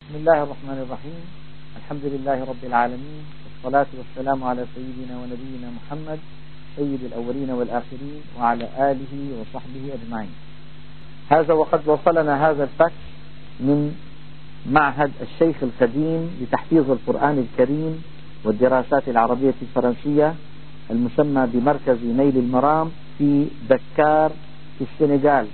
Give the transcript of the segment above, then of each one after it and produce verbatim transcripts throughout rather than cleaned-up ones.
بسم الله الرحمن الرحيم. الحمد لله رب العالمين، والصلاة والسلام على سيدنا ونبينا محمد سيد الأولين والآخرين وعلى آله وصحبه أجمعين. هذا وقد وصلنا هذا الفكس من معهد الشيخ القديم لتحفيظ القرآن الكريم والدراسات العربية الفرنسية المسمى بمركز نيل المرام في دكار في السنغال،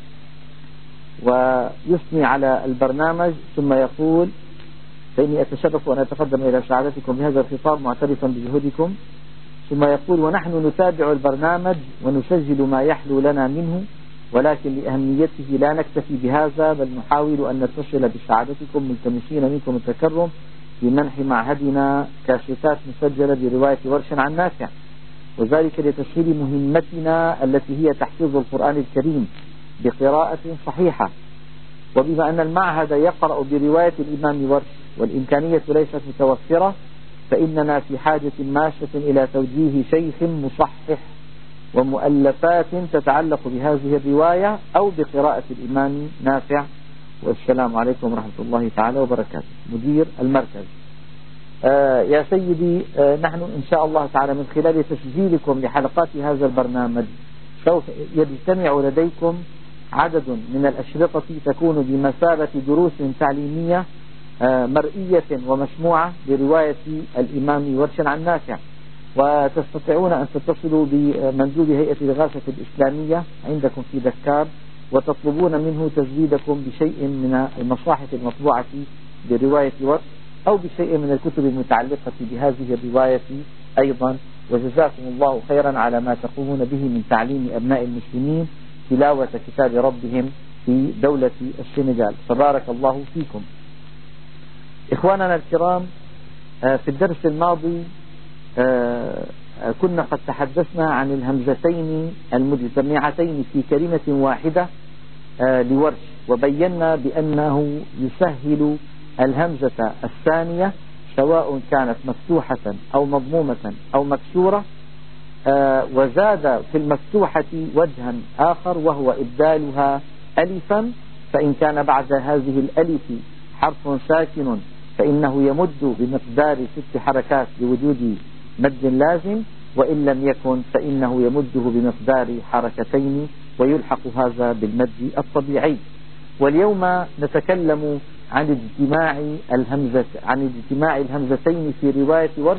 ويثني على البرنامج ثم يقول: فإني أتشرف وأن أتقدم إلى سعادتكم بهذا الخطاب معترفا بجهودكم. ثم يقول: ونحن نتابع البرنامج ونسجل ما يحلو لنا منه، ولكن لأهميته لا نكتفي بهذا، بل نحاول أن نتصل بسعادتكم ملتمسين منكم التكرم في منح معهدنا كاسيتات مسجلة برواية ورش عن نافع، وذلك لتسهيل مهمتنا التي هي تحفيظ القرآن الكريم بقراءة صحيحة. وبما أن المعهد يقرأ برواية الإمام ورش والإمكانية ليست متوفرة، فإننا في حاجة ماسة إلى توجيه شيخ مصحح ومؤلفات تتعلق بهذه الرواية أو بقراءة الإمام نافع. والسلام عليكم ورحمة الله تعالى وبركاته. مدير المركز. آه يا سيدي، آه نحن إن شاء الله تعالى من خلال تسجيلكم لحلقات هذا البرنامج سوف يجتمع لديكم عدد من الأشرطة تكون بمثابة دروس تعليمية مرئية ومسموعة برواية الإمام ورش عن نافع، وتستطيعون أن تتصلوا بمندوب هيئة الإغاثة الإسلامية عندكم في دكار وتطلبون منه تزويدكم بشيء من المصاحف المطبوعة برواية ورش أو بشيء من الكتب المتعلقة بهذه الرواية أيضا. وجزاكم الله خيرا على ما تقومون به من تعليم أبناء المسلمين تلاوة كتاب ربهم في دولة السنغال، فبارك الله فيكم. إخواننا الكرام، في الدرس الماضي كنا قد تحدثنا عن الهمزتين المجتمعتين في كلمة واحدة لورش، وبينا بأنه يسهل الهمزة الثانية سواء كانت مفتوحة أو مضمومة أو مكسورة، آه وزاد في المفتوحة وجها آخر وهو إبدالها ألفا، فإن كان بعد هذه الألف حرف ساكن فإنه يمد بمقدار ست حركات لوجود مد لازم، وإن لم يكن فإنه يمده بمقدار حركتين ويلحق هذا بالمد الطبيعي. واليوم نتكلم عن اجتماع الهمزة عن اجتماع الهمزتين في رواية ورش،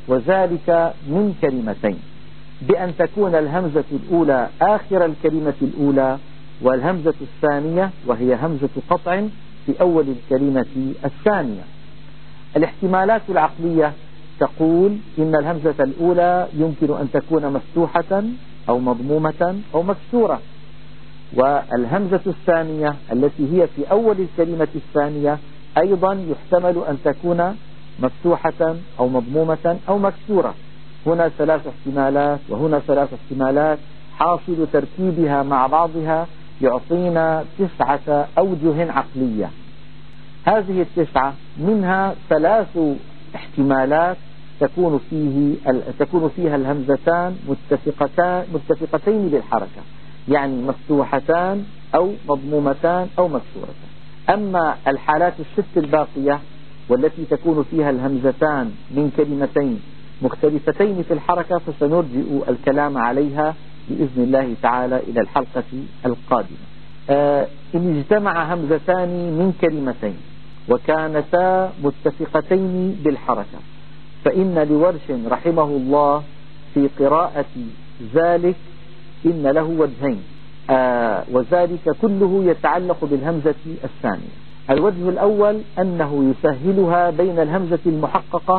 وذلك من كلمتين، بأن تكون الهمزة الأولى آخر الكلمة الأولى، والهمزة الثانية وهي همزة قطع في أول الكلمة الثانية. الاحتمالات العقلية تقول إن الهمزة الأولى يمكن أن تكون مفتوحة أو مضمومة أو مكسورة، والهمزة الثانية التي هي في أول الكلمة الثانية أيضا يحتمل أن تكون مفتوحة أو مضمومة أو مكسورة. هنا ثلاث احتمالات وهنا ثلاث احتمالات، حاصل تركيبها مع بعضها يعطينا تسعة أوجه عقلية. هذه التسعة منها ثلاث احتمالات تكون فيه تكون فيها الهمزتان متفقتان متفقتين بالحركة، يعني مفتوحتان أو مضمومتان أو مكسورتان. أما الحالات الست الباقية والتي تكون فيها الهمزتان من كلمتين مختلفتين في الحركة فسنرجئ الكلام عليها بإذن الله تعالى إلى الحلقة القادمة. آه إن اجتمع همزتان من كلمتين وكانتا متفقتين بالحركة، فإن لورش رحمه الله في قراءة ذلك إن له وجهين، آه وذلك كله يتعلق بالهمزة الثانية. الوجه الأول أنه يسهلها بين الهمزة المحققة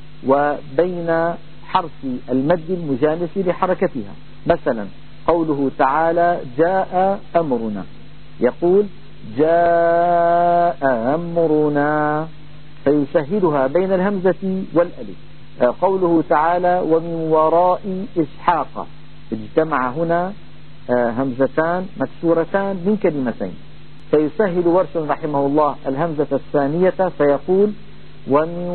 وبين حرف المد المجانس لحركتها. مثلا قوله تعالى: جاء أمرنا، يقول جاء أمرنا، فيسهلها بين الهمزة والألف. قوله تعالى: ومن وراء إسحاق، اجتمع هنا همزتان مكسورتان من كلمتين، فيسهل ورش رحمه الله الهمزة الثانية فيقول: ومن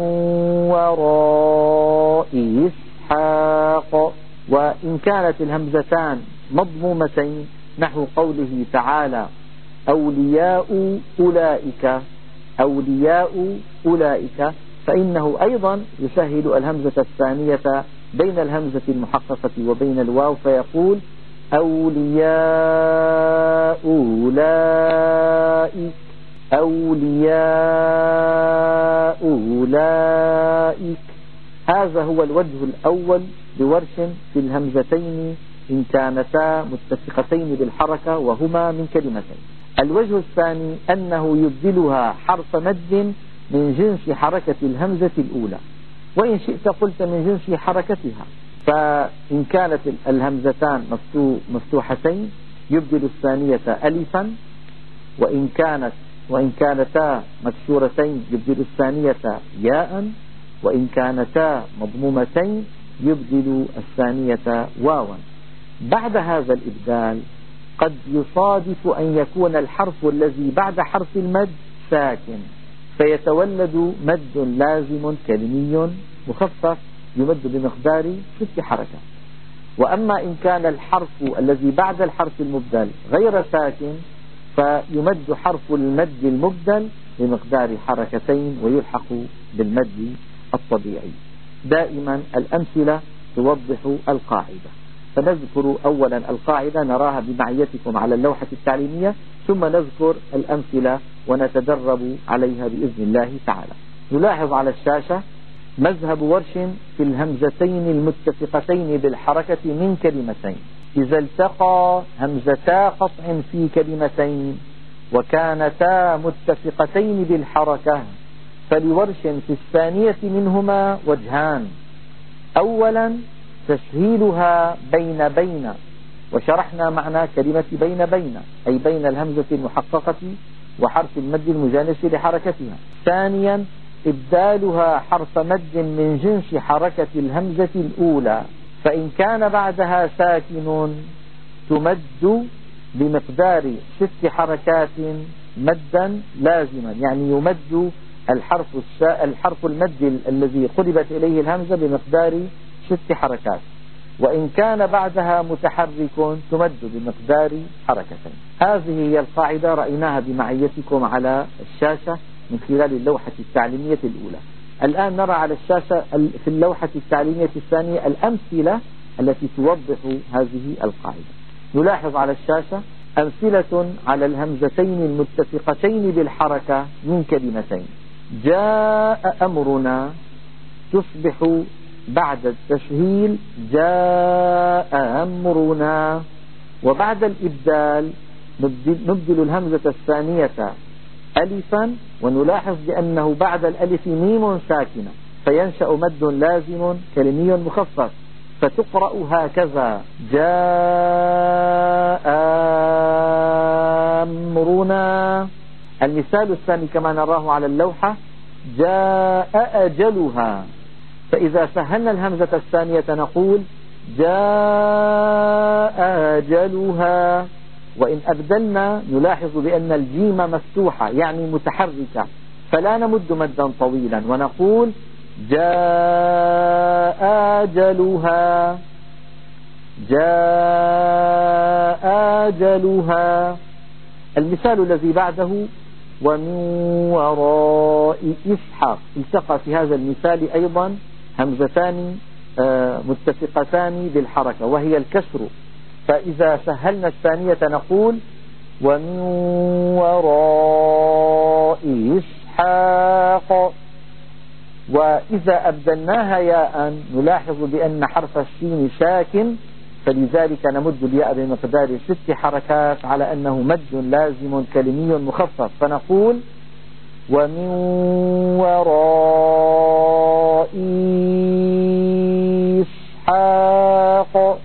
وراء إسحاق. وإن كانت الهمزتان مضمومتين نحو قوله تعالى: أولياء أولئك، أولياء أولئك، فإنه أيضا يسهل الهمزة الثانية بين الهمزة المحققة وبين الواو، فيقول أولياء أولئك أولياء أولئك. هذا هو الوجه الأول لورش في الهمزتين إن كانتا متفقتين بالحركة وهما من كلمتين. الوجه الثاني أنه يبدلها حرف مد من جنس حركة الهمزة الأولى، وإن شئت قلت من جنس حركتها، فإن كانت الهمزتان مفتوحتين يبدل الثانية ألفا، وإن كانت وإن كانتا مكسورتين يبدل الثانية ياء، وإن كانتا مضمومتين يبدل الثانية واوا. بعد هذا الإبدال قد يصادف أن يكون الحرف الذي بعد حرف المد ساكن، فيتولد مد لازم كلمي مخفف يمد بمقدار ست حركات. وأما إن كان الحرف الذي بعد الحرف المبدل غير ساكن فيمد حرف المد المبدل بمقدار حركتين ويلحق بالمد الطبيعي. دائما الأمثلة توضح القاعدة، فنذكر أولا القاعدة نراها بمعيتكم على اللوحة التعليمية، ثم نذكر الأمثلة ونتدرب عليها بإذن الله تعالى. نلاحظ على الشاشة مذهب ورش في الهمزتين المتفقتين بالحركة من كلمتين. إذا التقى همزتا قطع في كلمتين وكانتا متفقتين بالحركة فلورش في الثانية منهما وجهان. أولا تسهيلها بين بين، وشرحنا معنى كلمة بين بين أي بين الهمزة المحققة وحرف المد المجانس لحركتها. ثانيا إبدالها حرف مد من جنس حركة الهمزة الأولى، فإن كان بعدها ساكن تمد بمقدار ست حركات مدا لازما، يعني يمد الحرف الحرف المد الذي قلبت إليه الهمزة بمقدار ست حركات، وإن كان بعدها متحرك تمد بمقدار حركتين. هذه هي القاعدة رأيناها بمعيتكم على الشاشة من خلال اللوحة التعليمية الأولى. الآن نرى على الشاشة في اللوحة التعليمية الثانية الأمثلة التي توضح هذه القاعدة. نلاحظ على الشاشة أمثلة على الهمزتين المتفقتين بالحركة من كلمتين. جاء أمرنا تصبح بعد التسهيل جاء أمرنا، وبعد الإبدال نبدل الهمزة الثانية ألفا، ونلاحظ بأنه بعد الألف ميم ساكنة فينشأ مد لازم كلمي مخفف، فتقرأ هكذا جاء أمرنا. المثال الثاني كما نراه على اللوحة جاء أجلها، فإذا سهلنا الهمزة الثانية نقول جاء أجلها، وإن أبدلنا نلاحظ بأن الجيم مفتوحة يعني متحركة، فلا نمد مدا طويلا ونقول جاء أجلها جاء أجلها. المثال الذي بعده ومن وراء إسحاق، التقى في هذا المثال أيضا همزتان متفقتان بالحركة وهي الكسر، فإذا سهلنا الثانية نقول ومن وراء إسحاق، وإذا أبدلناها ياء نلاحظ بأن حرف الشين ساكن، فلذلك نمد الياء بمقدار ست حركات على أنه مد لازم كلمي مخفف، فنقول ومن وراء إسحاق.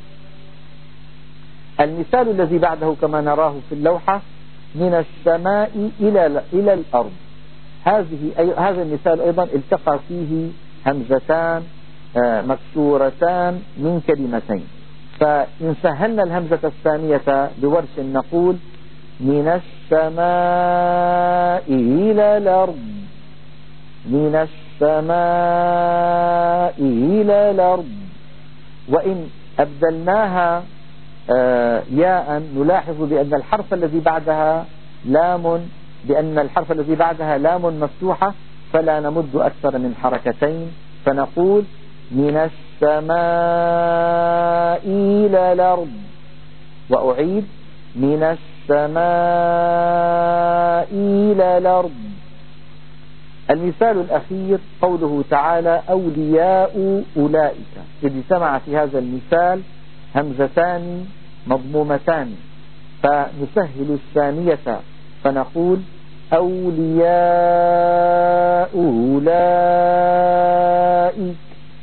المثال الذي بعده كما نراه في اللوحة من السماء إلى إلى الأرض. هذه هذا المثال أيضا التقى فيه همزتان مكسورتان من كلمتين، فإن سهلنا الهمزة الثانية بورش نقول من السماء إلى الأرض من السماء إلى الأرض. وإن أبدلناها ياء نلاحظ بأن الحرف الذي بعدها لام بأن الحرف الذي بعدها لام مفتوحة فلا نمد أكثر من حركتين، فنقول من السماء إلى الأرض، وأعيد من السماء إلى الأرض. المثال الأخير قوله تعالى أولياء أولئك، إذ اجتمع في هذا المثال همزتان مضمومتان، فنسهل الثانية فنقول أولياء أولئك،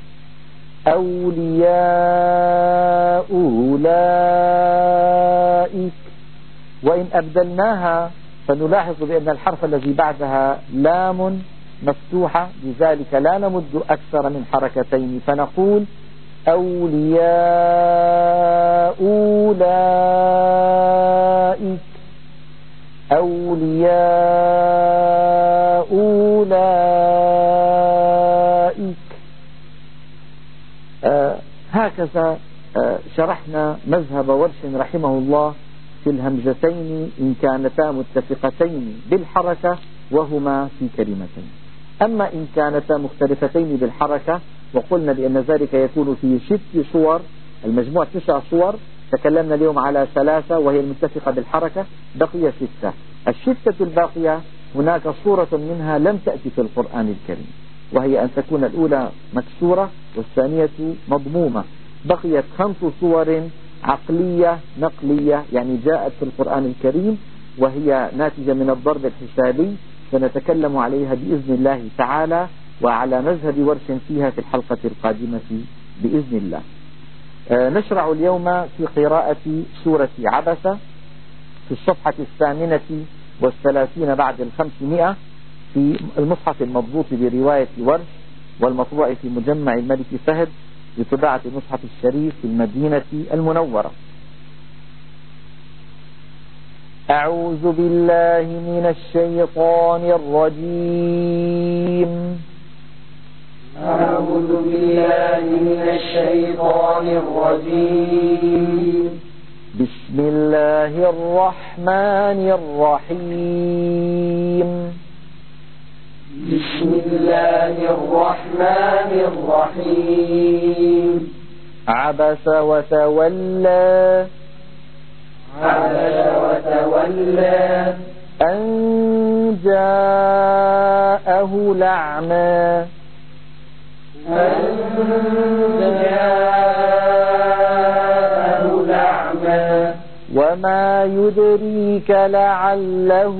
أولياء أولئك. وإن أبدلناها فنلاحظ بأن الحرف الذي بعدها لام مفتوحة، لذلك لا نمد أكثر من حركتين، فنقول أولياء أولئك، أولياء أولئك. آه هكذا آه شرحنا مذهب ورش رحمه الله في الهمزتين إن كانتا متفقتين بالحركة وهما في كلمتين. أما إن كانتا مختلفتين بالحركة وقلنا بأن ذلك يكون في ست صور، المجموع تسع صور، تكلمنا اليوم على ثلاثة وهي المتفقة بالحركة، بقي ستة. الستة الباقية هناك صورة منها لم تأتي في القرآن الكريم، وهي أن تكون الأولى مكسورة والثانية مضمومة. بقيت خمس صور عقلية نقلية، يعني جاءت في القرآن الكريم وهي ناتجة من الضرب الحسابي، سنتكلم عليها بإذن الله تعالى وعلى مذهب ورش فيها في الحلقة القادمة بإذن الله. آه نشرع اليوم في قراءة سورة عبسة في الصفحة الثامنة والثلاثين بعد الخمسمائة في المصحف المضبوط برواية ورش والمطبوع في مجمع الملك فهد لطباعة المصحف الشريف في المدينة المنورة. أعوذ بالله من الشيطان الرجيم. أعوذ بالله من الشيطان الرجيم. بسم الله الرحمن الرحيم. بسم الله الرحمن الرحيم. عبس وتولى. عبس وتولى أن جاءه الأعمى. أن جاءه الأعمى. وما يدريك لعله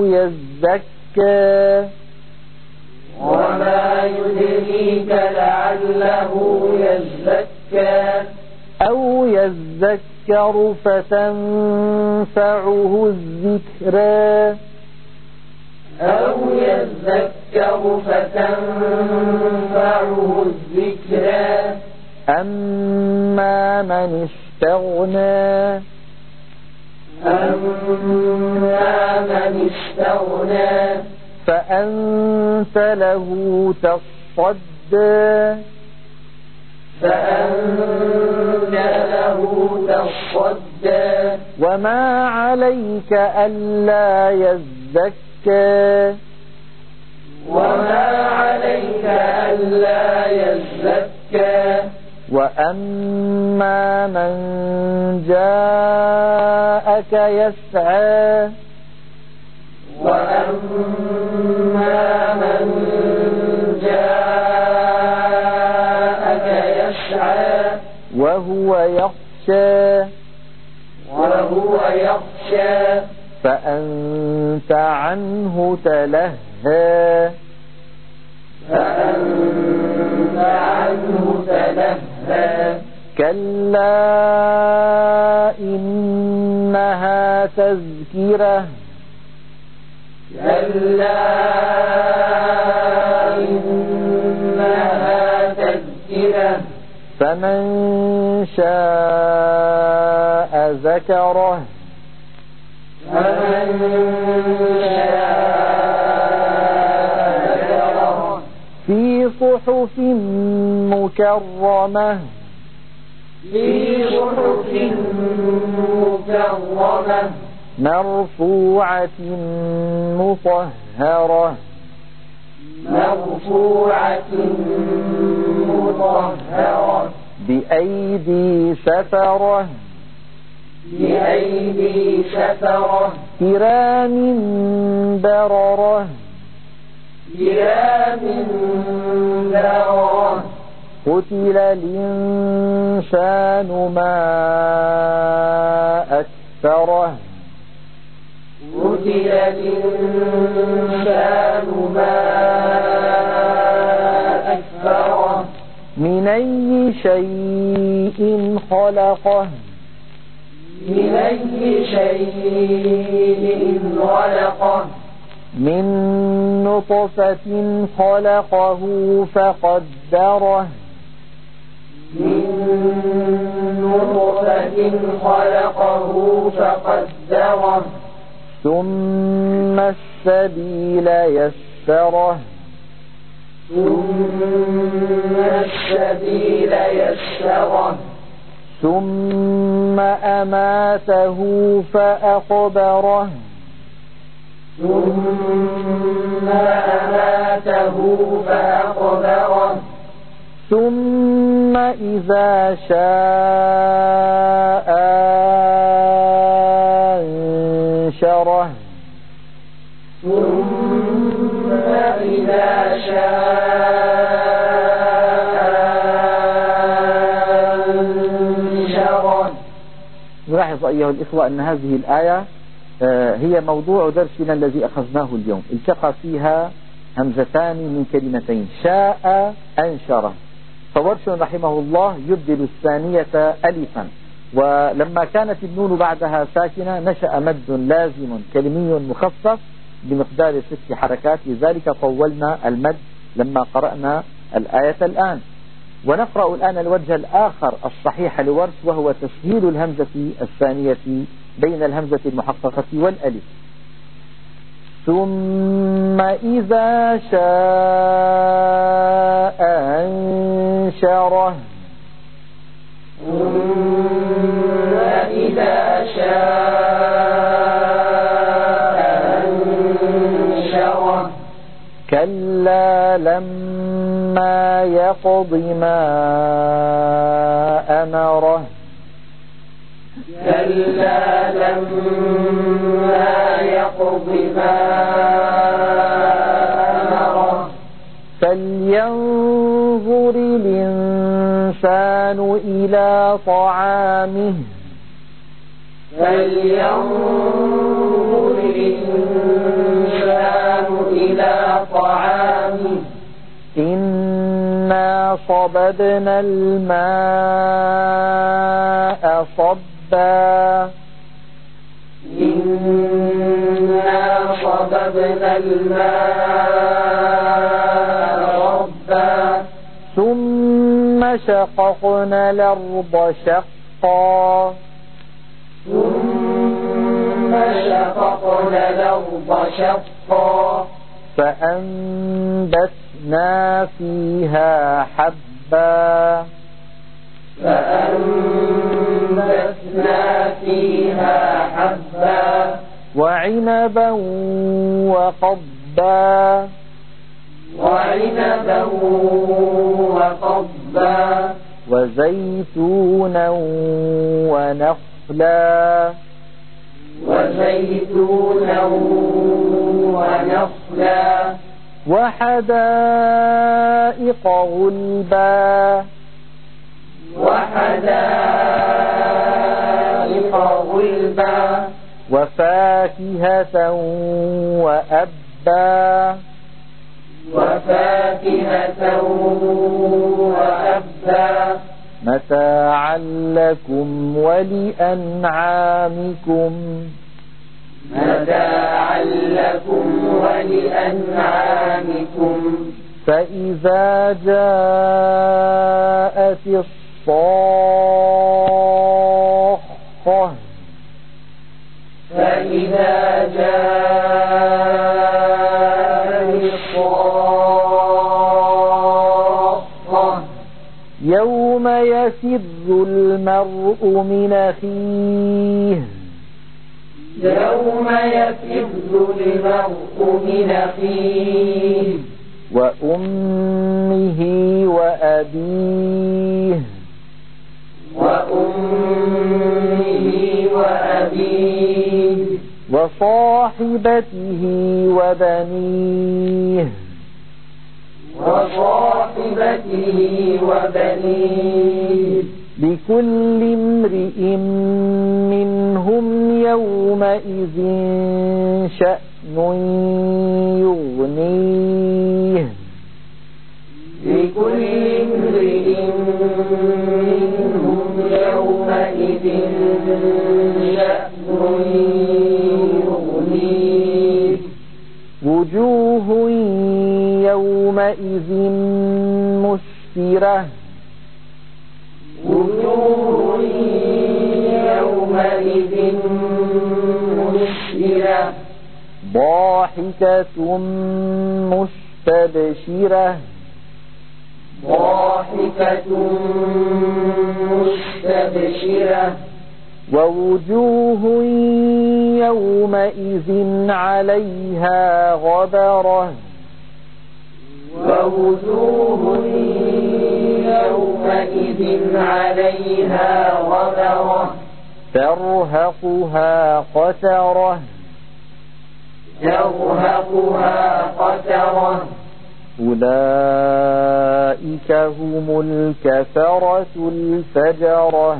يزكى. وما يدريك لعله يزكى. أو يذكر فتنفعه الذكرى. أو يذكر فتنفعه الذكرى. أما من استغنى. أما من استغنى. فأنت له تصدى. فأنت له تصدى. وما عليك ألا يزكى. وما عليك ألا يزكى. وأما من جاءك يسعى. وأما من جاءك يسعى. وهو يخشى. وهو يخشى. فأنت عنه تلهى. فأنت عنه تلهى. كلا إنها تذكرة. كلا إنها تذكرة. فمن شاء ذكره. فمن شاء ذكره. في صحف مكرمة. في صحف مكرمة. مرفوعة مطهرة مرفوعة مطهرة بأيدي سفرة بأيدي سفرة كرام بررة كرام بررة قتل الإنسان ما أكفره قتل الإنسان ما أكفره من أي شيء خلقه من أي شيء خلقه من نطفة خلقه فقدره من نطفة خلقه فقدره ثم السبيل يسره ثم السبيل يسره ثم أماته فأقبره ثم أماته فأقبره ثم إذا شاء أنشره ثم إذا شاء أنشره. نلاحظ أيها الإخوة أن هذه الآية هي موضوع درسنا الذي أخذناه اليوم. التقى فيها همزتان من كلمتين، شاء أنشره، فورش رحمه الله يبدل الثانية ألفا، ولما كانت النون بعدها ساكنة نشأ مد لازم كلمي مخفف بمقدار ست حركات، لذلك طولنا المد لما قرأنا الآية الآن. ونقرأ الآن الوجه الآخر الصحيح لورش، وهو تسهيل الهمزة الثانية بين الهمزة المحققة والألف. ثم إذا شاء أنشره ثم إذا شاء أنشره كلا لما يقض ما أمره كلا لما يقض ما أمره فلينظر الإنسان إلى طعامه فلينظر الإنسان إلى طعامه إنا صببنا الماء صبا إنا صببنا الماء صبا ثم شققنا الأرض شقا ثم شققنا الأرض شقا فأنبتنا فيها حبا فأنبتنا فيها حبا وعنبا وقضبا وعنبا وقضبا وزيتونا ونخلا وزيتونا ونخلا وحدائق غلبا وحدائق غلبا وفاكهة وأبا وفاكهة وأبا متاعا لكم ولأنعامكم متاعا لكم ولأنعامكم فإذا جاءت الصاخة فإذا جاءت الصاخة يوم يفر المرء من أخيه يوم يفر المرء من أخيه وأمه وأبيه وأمه وأبيه وصاحبته وبنيه وصاحبته وبنيه لكل امرئ منهم يومئذ شأن يغنيه لكل امرئ منهم يومئذ شأن يغنيه وجوه يومئذ مسفرة وجوه يومئذ مسفرة ضاحكة مستبشرة ضاحكة مستبشرة ووجوه يومئذ عليها غبرة ووجوه يومئذ عليها غبرة ترهقها قترة ترهقها قترة أولئك هم الكفرة الفجرة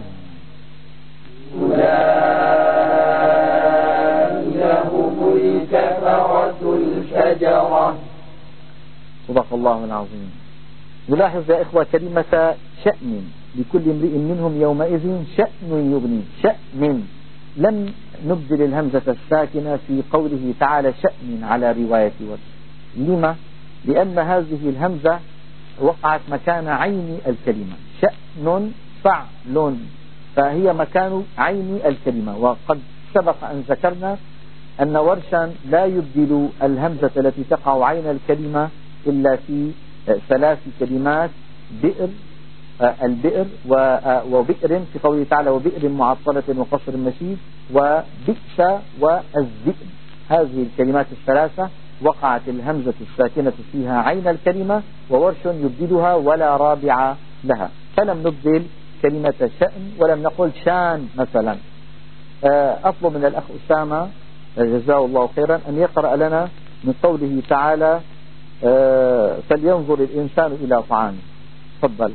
أولئك هم الكفرة الفجرة. صدق الله العظيم. نلاحظ يا إخوة كلمة شأن، لكل امرئ منهم يومئذ شأن يغني. شأن لم نبدل الهمزة الساكنة في قوله تعالى شأن على رواية ورش. لما؟ لأن هذه الهمزة وقعت مكان عين الكلمة. شأن فعل، فهي مكان عين الكلمة. وقد سبق أن ذكرنا أن ورشا لا يبدل الهمزة التي تقع عين الكلمة إلا في ثلاث كلمات: بئر، البئر، وبئر في قوله تعالى وبئر معطلة وقصر مشيد، وبئس والذئب. هذه الكلمات الثلاثة وقعت الهمزة الساكنة فيها عين الكلمة، وورش يبدلها ولا رابع لها. فلم نبدل كلمة شأن ولم نقل شان مثلا. أطلب من الأخ أسامة جزاه الله خيرا أن يقرأ لنا من قوله تعالى فلينظر الإنسان إلى طعامه. تفضل.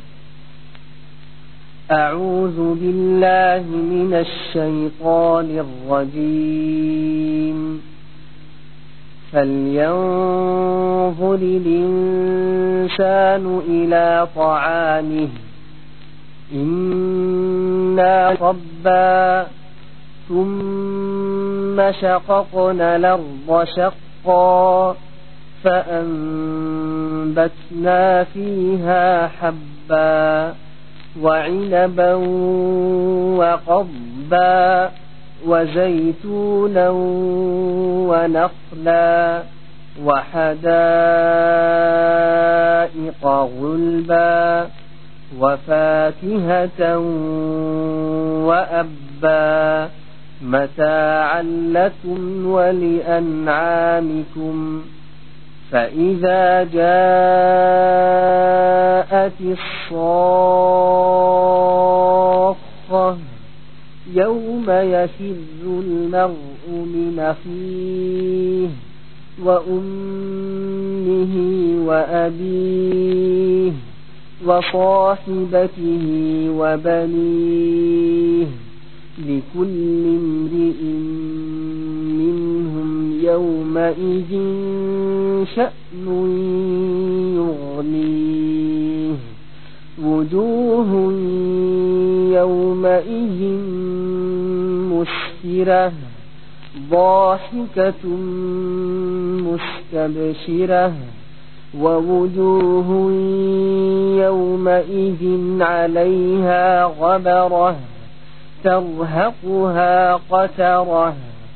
أعوذ بالله من الشيطان الرجيم. فلينظر الإنسان إلى طعامه إنا صبا ثم شققنا الأرض شقا فأنبتنا فيها حبا وعنبا وقضبا وزيتونا ونخلا وحدائق غلبا وفاكهة وأبا متاعا لكم ولأنعامكم. فإذا جاءت الصاخة يوم يفر المرء من أخيه وأمه وأبيه وصاحبته وبنيه لكل امرئ منهم يومئذ شأن يغنيه. وجوه يومئذ مسفرة ضاحكة مستبشرة ووجوه يومئذ عليها غبرة ترهقها قترة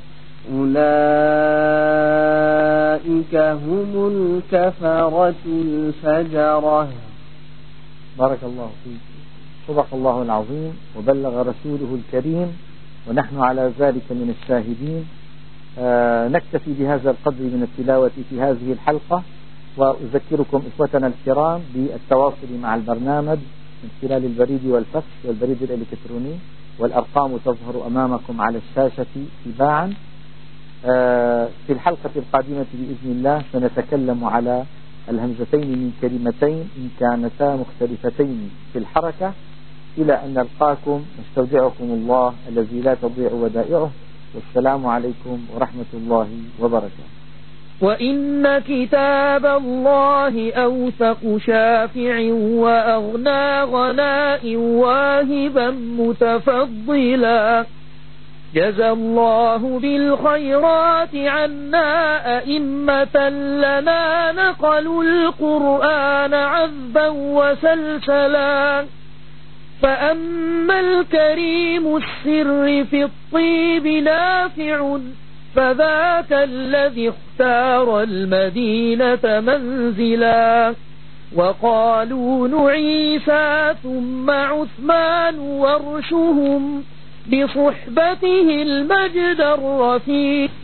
أولئك هم الكفرة الفجرة. بارك الله فيك. صدق الله العظيم وبلغ رسوله الكريم ونحن على ذلك من الشاهدين. آه نكتفي بهذا القدر من التلاوة في هذه الحلقة، وأذكركم إخوتنا الكرام بالتواصل مع البرنامج من خلال البريد والفكس والبريد الإلكتروني، والأرقام تظهر أمامكم على الشاشة تباعا. آه في الحلقة القادمة بإذن الله سنتكلم على الهمزتين من كلمتين إن كانتا مختلفتين في الحركة. إلى أن نلقاكم نستودعكم الله الذي لا تضيع ودائعه، والسلام عليكم ورحمة الله وبركاته. وإن كتاب الله أوثق شافع وأغنى غناء واهبا متفضلا. جزى الله بالخيرات عنا أئمة لنا نقلوا القرآن عذبا وسلسلا. فأما الكريم السر في الطيب نافع فذاك الذي اختار المدينة منزلا. وقالون عيسى ثم عثمان ورشهم بصحبته المجد الرفيع.